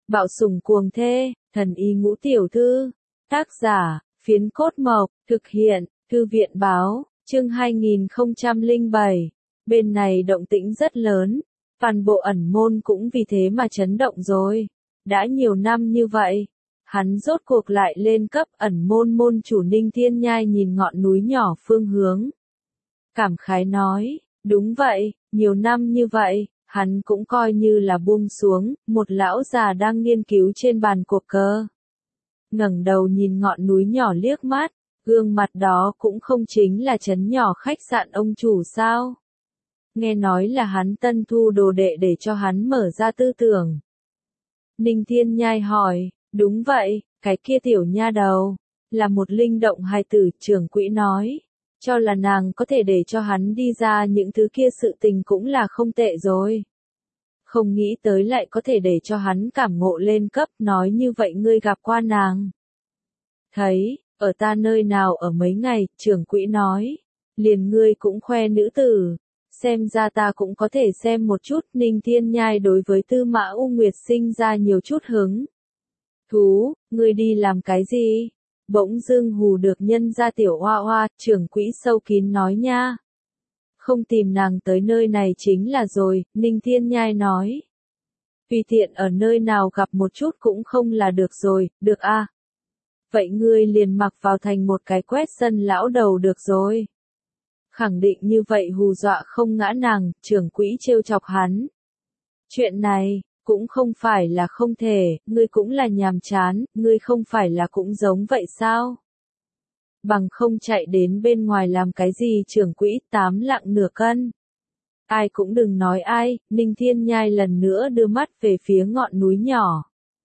Bạo sủng cuồng thê, thần y ngũ tiểu thư. Tác giả, Phiến Cốt Mộc, thực hiện, Thư viện báo, chương 2007. Bên này động tĩnh rất lớn, toàn bộ ẩn môn cũng vì thế mà chấn động rồi. Đã nhiều năm như vậy, hắn rốt cuộc lại lên cấp. Ẩn môn môn chủ Ninh Thiên Nhai nhìn ngọn núi nhỏ phương hướng. Cảm khái nói, đúng vậy, nhiều năm như vậy, hắn cũng coi như là buông xuống. Một lão già đang nghiên cứu trên bàn cuộc cờ, ngẩng đầu nhìn ngọn núi nhỏ liếc mắt, gương mặt đó cũng không chính là trấn nhỏ khách sạn ông chủ sao? Nghe nói là hắn tân thu đồ đệ để cho hắn mở ra tư tưởng. Ninh Thiên Nhai hỏi, đúng vậy, cái kia tiểu nha đầu, là một linh động hài tử. Trưởng quỹ nói, cho là nàng có thể để cho hắn đi ra những thứ kia sự tình cũng là không tệ rồi. Không nghĩ tới lại có thể để cho hắn cảm ngộ lên cấp. Nói như vậy ngươi gặp qua nàng? Thấy, ở ta nơi nào ở mấy ngày. Trưởng quỹ nói, liền ngươi cũng khoe nữ tử, xem ra ta cũng có thể xem một chút. Ninh Thiên Nhai đối với Tư Mã U Nguyệt sinh ra nhiều chút hứng thú. Ngươi đi làm cái gì? Bỗng dưng hù được nhân gia tiểu hoa hoa. Trưởng quỹ sâu kín nói nha, không tìm nàng tới nơi này chính là rồi. Ninh Thiên Nhai nói, tùy tiện ở nơi nào gặp một chút cũng không là được rồi. Được a, vậy ngươi liền mặc vào thành một cái quét sân lão đầu được rồi. Khẳng định như vậy hù dọa không ngã nàng. Trưởng quỹ trêu chọc hắn, chuyện này cũng không phải là không thể. Ngươi cũng là nhàm chán, ngươi không phải là cũng giống vậy sao? Bằng không chạy đến bên ngoài làm cái gì? Trưởng quỹ 8 lạng nửa cân. Ai cũng đừng nói ai. Ninh Thiên Nhai lần nữa đưa mắt về phía ngọn núi nhỏ.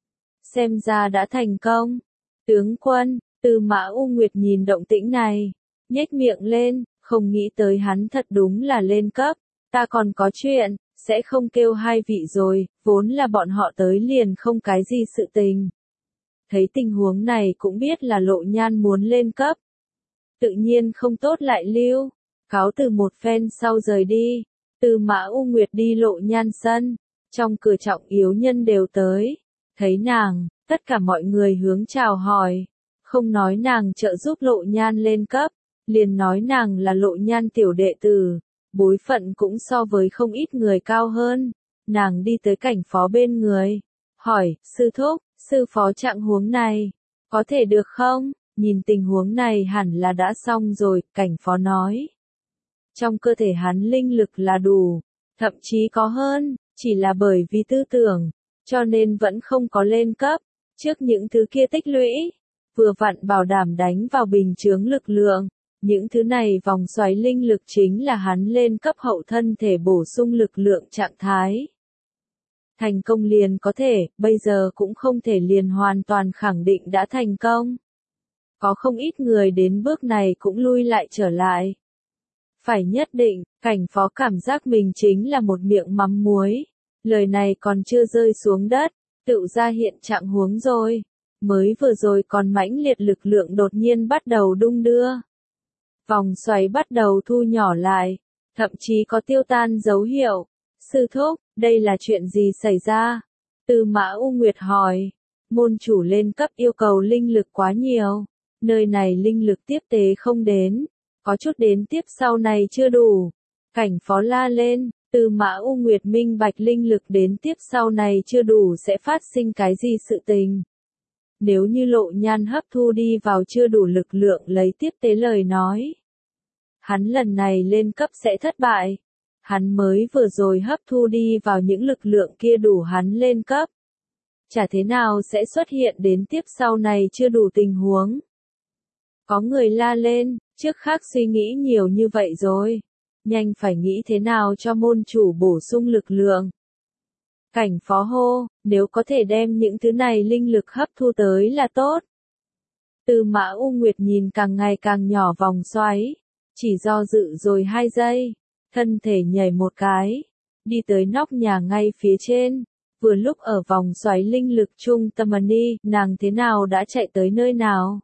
Xem ra đã thành công. Tướng quân, Tư Mã U Nguyệt nhìn động tĩnh này, nhếch miệng lên, không nghĩ tới hắn thật đúng là lên cấp. Ta còn có chuyện, sẽ không kêu hai vị rồi, vốn là bọn họ tới liền không cái gì sự tình. Thấy tình huống này cũng biết là Lộ Nhan muốn lên cấp. Tự nhiên không tốt lại lưu. Cáo từ một phen sau rời đi. Tư Mã U Nguyệt đi Lộ Nhan sân. Trong cửa trọng yếu nhân đều tới. Thấy nàng, tất cả mọi người hướng chào hỏi. Không nói nàng trợ giúp Lộ Nhan lên cấp, liền nói nàng là Lộ Nhan tiểu đệ tử. Bối phận cũng so với không ít người cao hơn. Nàng đi tới Cảnh Phó bên người, hỏi, sư thúc, sư phó trạng huống này, có thể được không? Nhìn tình huống này hẳn là đã xong rồi. Cảnh Phó nói, trong cơ thể hắn linh lực là đủ, thậm chí có hơn, chỉ là bởi vì tư tưởng, cho nên vẫn không có lên cấp. Trước những thứ kia tích lũy, vừa vặn bảo đảm đánh vào bình chướng lực lượng. Những thứ này vòng xoáy linh lực chính là hắn lên cấp hậu thân thể bổ sung lực lượng trạng thái. Thành công liền có thể, bây giờ cũng không thể liền hoàn toàn khẳng định đã thành công. Có không ít người đến bước này cũng lui lại trở lại. Phải nhất định, Cảnh Phó cảm giác mình chính là một miệng mắm muối. Lời này còn chưa rơi xuống đất, tự ra hiện trạng huống rồi. Mới vừa rồi còn mãnh liệt lực lượng đột nhiên bắt đầu đung đưa. Vòng xoáy bắt đầu thu nhỏ lại, thậm chí có tiêu tan dấu hiệu. Sư thúc, đây là chuyện gì xảy ra? Tư Mã U Nguyệt hỏi. Môn chủ lên cấp yêu cầu linh lực quá nhiều. Nơi này linh lực tiếp tế không đến. Có chút đến tiếp sau này chưa đủ. Cảnh Phó la lên. Tư Mã U Nguyệt minh bạch linh lực đến tiếp sau này chưa đủ sẽ phát sinh cái gì sự tình. Nếu như Lộ Nhan hấp thu đi vào chưa đủ lực lượng lấy tiếp tế lời nói, hắn lần này lên cấp sẽ thất bại. Hắn mới vừa rồi hấp thu đi vào những lực lượng kia đủ hắn lên cấp. Chả thế nào sẽ xuất hiện đến tiếp sau này chưa đủ tình huống. Có người la lên, trước khác suy nghĩ nhiều như vậy rồi. Nhanh phải nghĩ thế nào cho môn chủ bổ sung lực lượng. Cảnh Phó hô, nếu có thể đem những thứ này linh lực hấp thu tới là tốt. Tư Mã U Nguyệt nhìn càng ngày càng nhỏ vòng xoáy, chỉ do dự rồi 2 giây, thân thể nhảy một cái, đi tới nóc nhà ngay phía trên. Vừa lúc ở vòng xoáy linh lực trung tâm đi, nàng thế nào đã chạy tới nơi nào?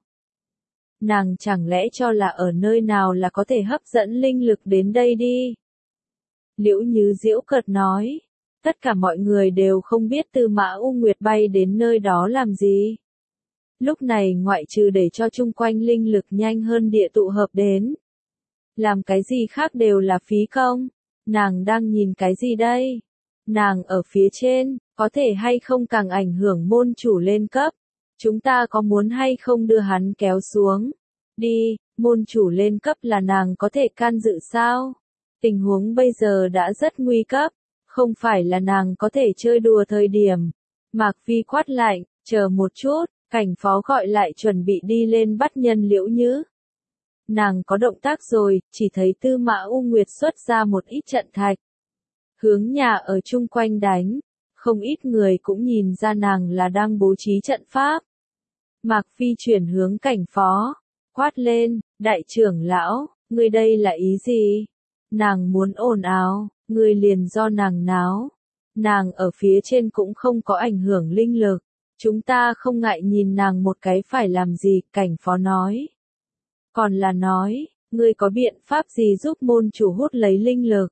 Nàng chẳng lẽ cho là ở nơi nào là có thể hấp dẫn linh lực đến đây đi? Liễu Như giễu cợt nói. Tất cả mọi người đều không biết Tư Mã U Nguyệt bay đến nơi đó làm gì. Lúc này ngoại trừ để cho chung quanh linh lực nhanh hơn địa tụ hợp đến. Làm cái gì khác đều là phí công. Nàng đang nhìn cái gì đây? Nàng ở phía trên, có thể hay không càng ảnh hưởng môn chủ lên cấp. Chúng ta có muốn hay không đưa hắn kéo xuống? Đi, môn chủ lên cấp là nàng có thể can dự sao? Tình huống bây giờ đã rất nguy cấp, không phải là nàng có thể chơi đùa thời điểm. Mạc Phi quát lạnh, chờ một chút, Cảnh Phó gọi lại chuẩn bị đi lên bắt nhân Liễu Nhữ. Nàng có động tác rồi, chỉ thấy Tư Mã U Nguyệt xuất ra một ít trận thạch. Hướng nhà ở chung quanh đánh, không ít người cũng nhìn ra nàng là đang bố trí trận pháp. Mạc Phi chuyển hướng Cảnh Phó, quát lên, đại trưởng lão, ngươi đây là ý gì? Nàng muốn ồn ào, ngươi liền do nàng náo. Nàng ở phía trên cũng không có ảnh hưởng linh lực, chúng ta không ngại nhìn nàng một cái phải làm gì, Cảnh Phó nói. Còn là nói, ngươi có biện pháp gì giúp môn chủ hút lấy linh lực?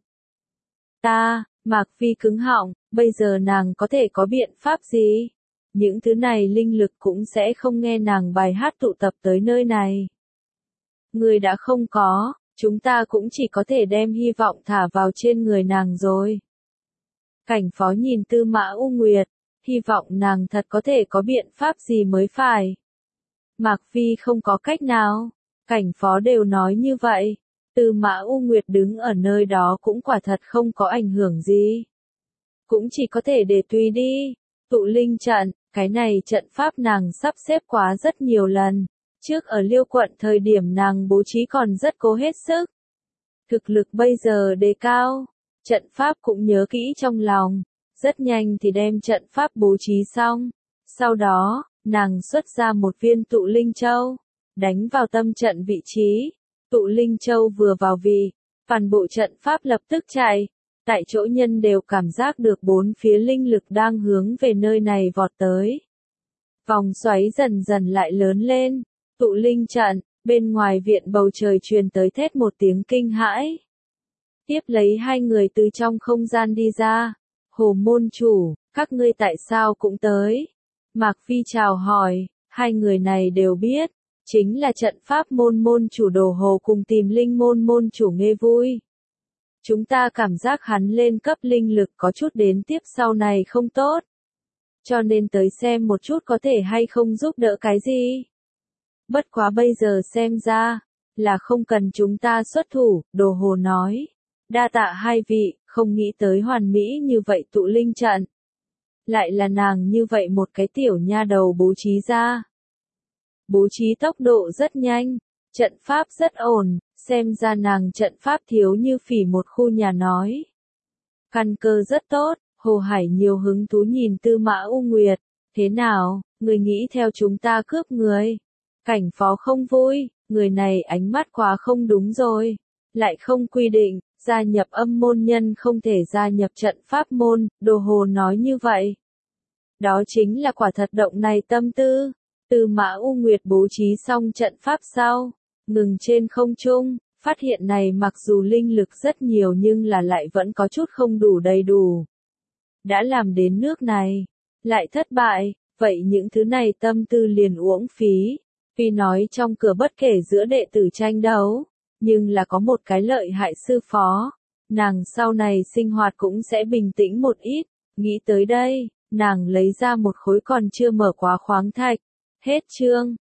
Mạc Phi cứng họng, bây giờ nàng có thể có biện pháp gì? Những thứ này linh lực cũng sẽ không nghe nàng bài hát tụ tập tới nơi này. Người đã không có, chúng ta cũng chỉ có thể đem hy vọng thả vào trên người nàng rồi. Cảnh Phó nhìn Tư Mã U Nguyệt, hy vọng nàng thật có thể có biện pháp gì mới phải. Mạc Phi không có cách nào, Cảnh Phó đều nói như vậy. Tư Mã U Nguyệt đứng ở nơi đó cũng quả thật không có ảnh hưởng gì. Cũng chỉ có thể để tùy đi. Tụ linh trận, cái này trận pháp nàng sắp xếp quá rất nhiều lần. Trước ở Liêu quận thời điểm nàng bố trí còn rất cố hết sức. Thực lực bây giờ đề cao, trận pháp cũng nhớ kỹ trong lòng. Rất nhanh thì đem trận pháp bố trí xong. Sau đó, nàng xuất ra một viên tụ linh châu, đánh vào tâm trận vị trí. Tụ linh châu vừa vào vị, toàn bộ trận pháp lập tức chạy. Tại chỗ nhân đều cảm giác được bốn phía linh lực đang hướng về nơi này vọt tới. Vòng xoáy dần dần lại lớn lên. Tụ linh trận, bên ngoài viện bầu trời truyền tới thét một tiếng kinh hãi. Tiếp lấy hai người từ trong không gian đi ra. Hồ môn chủ, các ngươi tại sao cũng tới? Mạc Phi chào hỏi, hai người này đều biết. Chính là trận pháp môn chủ Đồ Hồ cùng tìm linh môn chủ Nghê Vui. Chúng ta cảm giác hắn lên cấp linh lực có chút đến tiếp sau này không tốt. Cho nên tới xem một chút có thể hay không giúp đỡ cái gì. Bất quá bây giờ xem ra, là không cần chúng ta xuất thủ, Đồ Hồ nói. Đa tạ hai vị, không nghĩ tới hoàn mỹ như vậy tụ linh trận. Lại là nàng như vậy một cái tiểu nha đầu bố trí ra. Bố trí tốc độ rất nhanh, trận pháp rất ổn, xem ra nàng trận pháp thiếu như phỉ một khu nhà nói. Căn cơ rất tốt, Hồ Hải nhiều hứng thú nhìn Tư Mã U Nguyệt, thế nào, người nghĩ theo chúng ta cướp người? Cảnh Phó không vui, người này ánh mắt quá không đúng rồi, lại không quy định, gia nhập âm môn nhân không thể gia nhập trận pháp môn, Đồ Hồ nói như vậy. Đó chính là quả thật động này tâm tư. Tư Mã U Nguyệt bố trí xong trận pháp sau, ngừng trên không trung, phát hiện này mặc dù linh lực rất nhiều nhưng là lại vẫn có chút không đủ đầy đủ. Đã làm đến nước này, lại thất bại, vậy những thứ này tâm tư liền uổng phí. Vì nói trong cửa bất kể giữa đệ tử tranh đấu, nhưng là có một cái lợi hại sư phó, nàng sau này sinh hoạt cũng sẽ bình tĩnh một ít. Nghĩ tới đây, nàng lấy ra một khối còn chưa mở quá khoáng thạch. Hết chương.